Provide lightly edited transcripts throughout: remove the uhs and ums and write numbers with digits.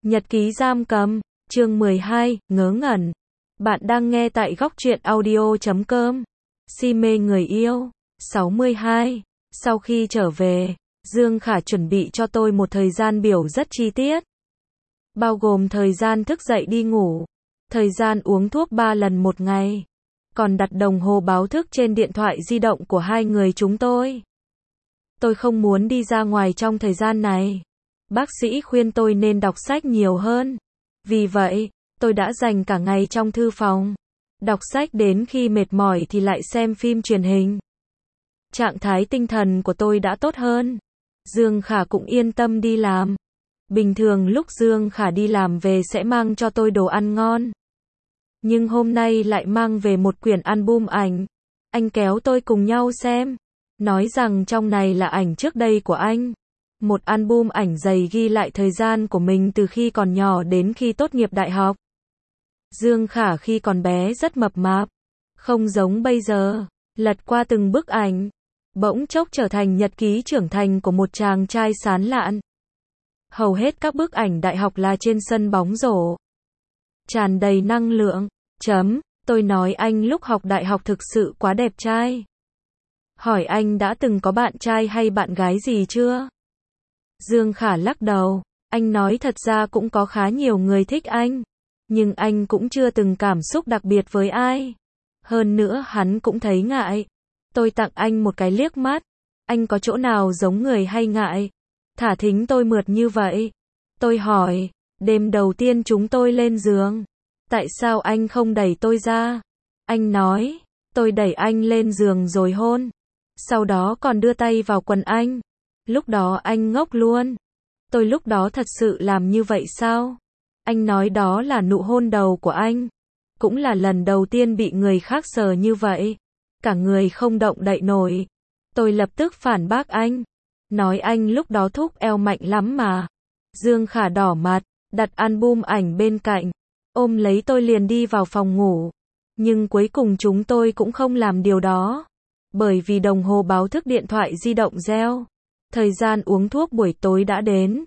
Nhật ký giam cầm, chương 12, ngớ ngẩn. Bạn đang nghe tại góc truyện audio.com. Si mê người yêu. 62. Sau khi trở về, Dương Khả chuẩn bị cho tôi một thời gian biểu rất chi tiết. Bao gồm thời gian thức dậy đi ngủ, thời gian uống thuốc 3 lần một ngày, còn đặt đồng hồ báo thức trên điện thoại di động của hai người chúng tôi. Tôi không muốn đi ra ngoài trong thời gian này. Bác sĩ khuyên tôi nên đọc sách nhiều hơn. Vì vậy, tôi đã dành cả ngày trong thư phòng. Đọc sách đến khi mệt mỏi thì lại xem phim truyền hình. Trạng thái tinh thần của tôi đã tốt hơn. Dương Khả cũng yên tâm đi làm. Bình thường lúc Dương Khả đi làm về sẽ mang cho tôi đồ ăn ngon. Nhưng hôm nay lại mang về một quyển album ảnh. Anh kéo tôi cùng nhau xem. Nói rằng trong này là ảnh trước đây của anh. Một album ảnh dày ghi lại thời gian của mình từ khi còn nhỏ đến khi tốt nghiệp đại học. Dương Khả khi còn bé rất mập mạp, không giống bây giờ. Lật qua từng bức ảnh, bỗng chốc trở thành nhật ký trưởng thành của một chàng trai sán lạn. Hầu hết các bức ảnh đại học là trên sân bóng rổ, tràn đầy năng lượng. Tôi nói anh lúc học đại học thực sự quá đẹp trai. Hỏi anh đã từng có bạn trai hay bạn gái gì chưa? Dương Khả lắc đầu. Anh nói thật ra cũng có khá nhiều người thích anh, nhưng anh cũng chưa từng cảm xúc đặc biệt với ai. Hơn nữa hắn cũng thấy ngại. Tôi tặng anh một cái liếc mắt. Anh có chỗ nào giống người hay ngại? Thả thính tôi mượt như vậy. Tôi hỏi, đêm đầu tiên chúng tôi lên giường, tại sao anh không đẩy tôi ra? Anh nói, tôi đẩy anh lên giường rồi hôn. Sau đó còn đưa tay vào quần anh. Lúc đó anh ngốc luôn. Tôi lúc đó thật sự làm như vậy sao? Anh nói đó là nụ hôn đầu của anh. Cũng là lần đầu tiên bị người khác sờ như vậy. Cả người không động đậy nổi. Tôi lập tức phản bác anh. Nói anh lúc đó thúc eo mạnh lắm mà. Dương Khả đỏ mặt, đặt album ảnh bên cạnh. Ôm lấy tôi liền đi vào phòng ngủ. Nhưng cuối cùng chúng tôi cũng không làm điều đó. Bởi vì đồng hồ báo thức điện thoại di động reo. Thời gian uống thuốc buổi tối đã đến.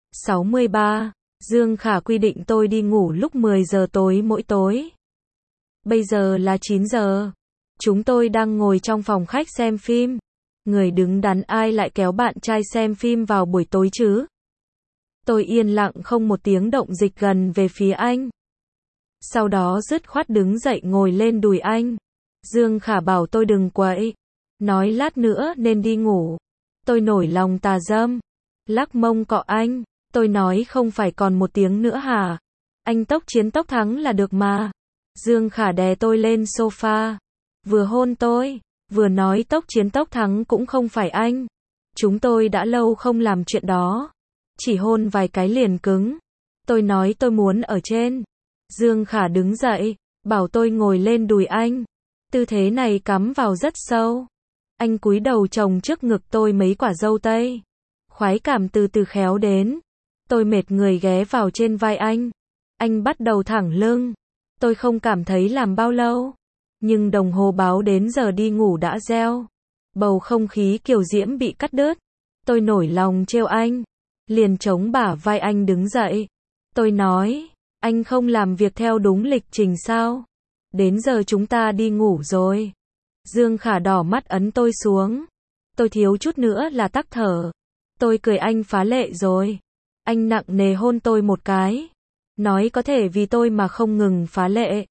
63. Dương Khả quy định tôi đi ngủ lúc 10 giờ tối mỗi tối. Bây giờ là 9 giờ. Chúng tôi đang ngồi trong phòng khách xem phim. Người đứng đắn ai lại kéo bạn trai xem phim vào buổi tối chứ? Tôi yên lặng không một tiếng động dịch gần về phía anh. Sau đó dứt khoát đứng dậy ngồi lên đùi anh. Dương Khả bảo tôi đừng quậy. Nói lát nữa nên đi ngủ. Tôi nổi lòng tà dâm. Lắc mông cọ anh. Tôi nói không phải còn một tiếng nữa hả? Anh tốc chiến tốc thắng là được mà. Dương Khả đè tôi lên sofa. Vừa hôn tôi, vừa nói tốc chiến tốc thắng cũng không phải anh. Chúng tôi đã lâu không làm chuyện đó. Chỉ hôn vài cái liền cứng. Tôi nói tôi muốn ở trên. Dương Khả đứng dậy, bảo tôi ngồi lên đùi anh. Tư thế này cắm vào rất sâu. Anh cúi đầu chồng trước ngực tôi mấy quả dâu tây. Khoái cảm từ từ khéo đến. Tôi mệt người ghé vào trên vai anh. Anh bắt đầu thẳng lưng. Tôi không cảm thấy làm bao lâu. Nhưng đồng hồ báo đến giờ đi ngủ đã reo. Bầu không khí kiều diễm bị cắt đứt. Tôi nổi lòng trêu anh. Liền chống bả vai anh đứng dậy. Tôi nói, anh không làm việc theo đúng lịch trình sao? Đến giờ chúng ta đi ngủ rồi. Dương Khả đỏ mắt ấn tôi xuống. Tôi thiếu chút nữa là tắc thở. Tôi cười anh phá lệ rồi. Anh nặng nề hôn tôi một cái. Nói có thể vì tôi mà không ngừng phá lệ.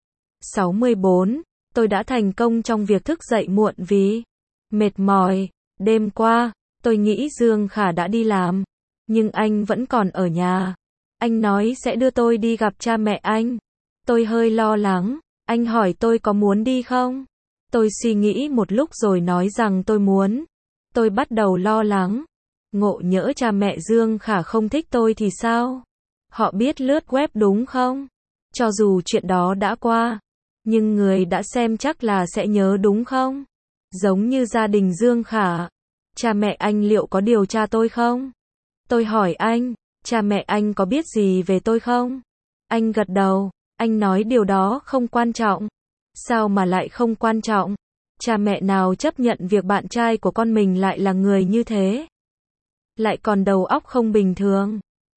64. Tôi đã thành công trong việc thức dậy muộn vì mệt mỏi. Đêm qua, tôi nghĩ Dương Khả đã đi làm. Nhưng anh vẫn còn ở nhà. Anh nói sẽ đưa tôi đi gặp cha mẹ anh. Tôi hơi lo lắng. Anh hỏi tôi có muốn đi không? Tôi suy nghĩ một lúc rồi nói rằng tôi muốn. Tôi bắt đầu lo lắng. Ngộ nhỡ cha mẹ Dương Khả không thích tôi thì sao? Họ biết lướt web đúng không? Cho dù chuyện đó đã qua, nhưng người đã xem chắc là sẽ nhớ đúng không? Giống như gia đình Dương Khả. Cha mẹ anh liệu có điều tra tôi không? Tôi hỏi anh, cha mẹ anh có biết gì về tôi không? Anh gật đầu. Anh nói điều đó không quan trọng. Sao mà lại không quan trọng? Cha mẹ nào chấp nhận việc bạn trai của con mình lại là người như thế? Lại còn đầu óc không bình thường.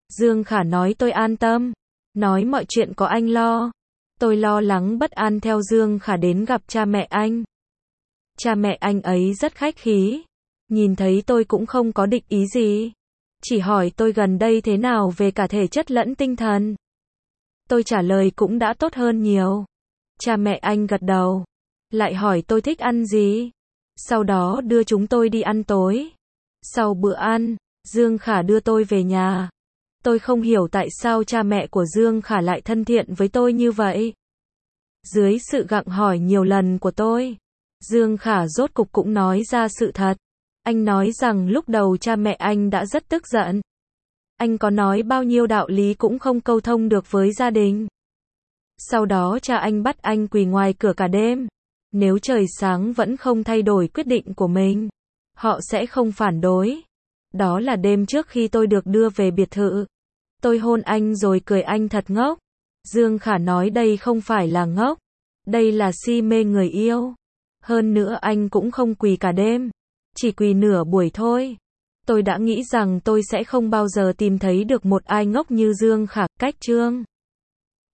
Dương Khả nói tôi an tâm. Nói mọi chuyện có anh lo. Tôi lo lắng bất an theo Dương Khả đến gặp cha mẹ anh. Cha mẹ anh ấy rất khách khí. Nhìn thấy tôi cũng không có định ý gì. Chỉ hỏi tôi gần đây thế nào về cả thể chất lẫn tinh thần. Tôi trả lời cũng đã tốt hơn nhiều. Cha mẹ anh gật đầu. Lại hỏi tôi thích ăn gì. Sau đó đưa chúng tôi đi ăn tối. Sau bữa ăn, Dương Khả đưa tôi về nhà. Tôi không hiểu tại sao cha mẹ của Dương Khả lại thân thiện với tôi như vậy. Dưới sự gặng hỏi nhiều lần của tôi, Dương Khả rốt cục cũng nói ra sự thật. Anh nói rằng lúc đầu cha mẹ anh đã rất tức giận. Anh có nói bao nhiêu đạo lý cũng không câu thông được với gia đình. Sau đó cha anh bắt anh quỳ ngoài cửa cả đêm. Nếu trời sáng vẫn không thay đổi quyết định của mình, họ sẽ không phản đối. Đó là đêm trước khi tôi được đưa về biệt thự. Tôi hôn anh rồi cười anh thật ngốc. Dương Khả nói đây không phải là ngốc. Đây là si mê người yêu. Hơn nữa anh cũng không quỳ cả đêm. Chỉ quỳ nửa buổi thôi. Tôi đã nghĩ rằng tôi sẽ không bao giờ tìm thấy được một ai ngốc như Dương Khả. Cách chương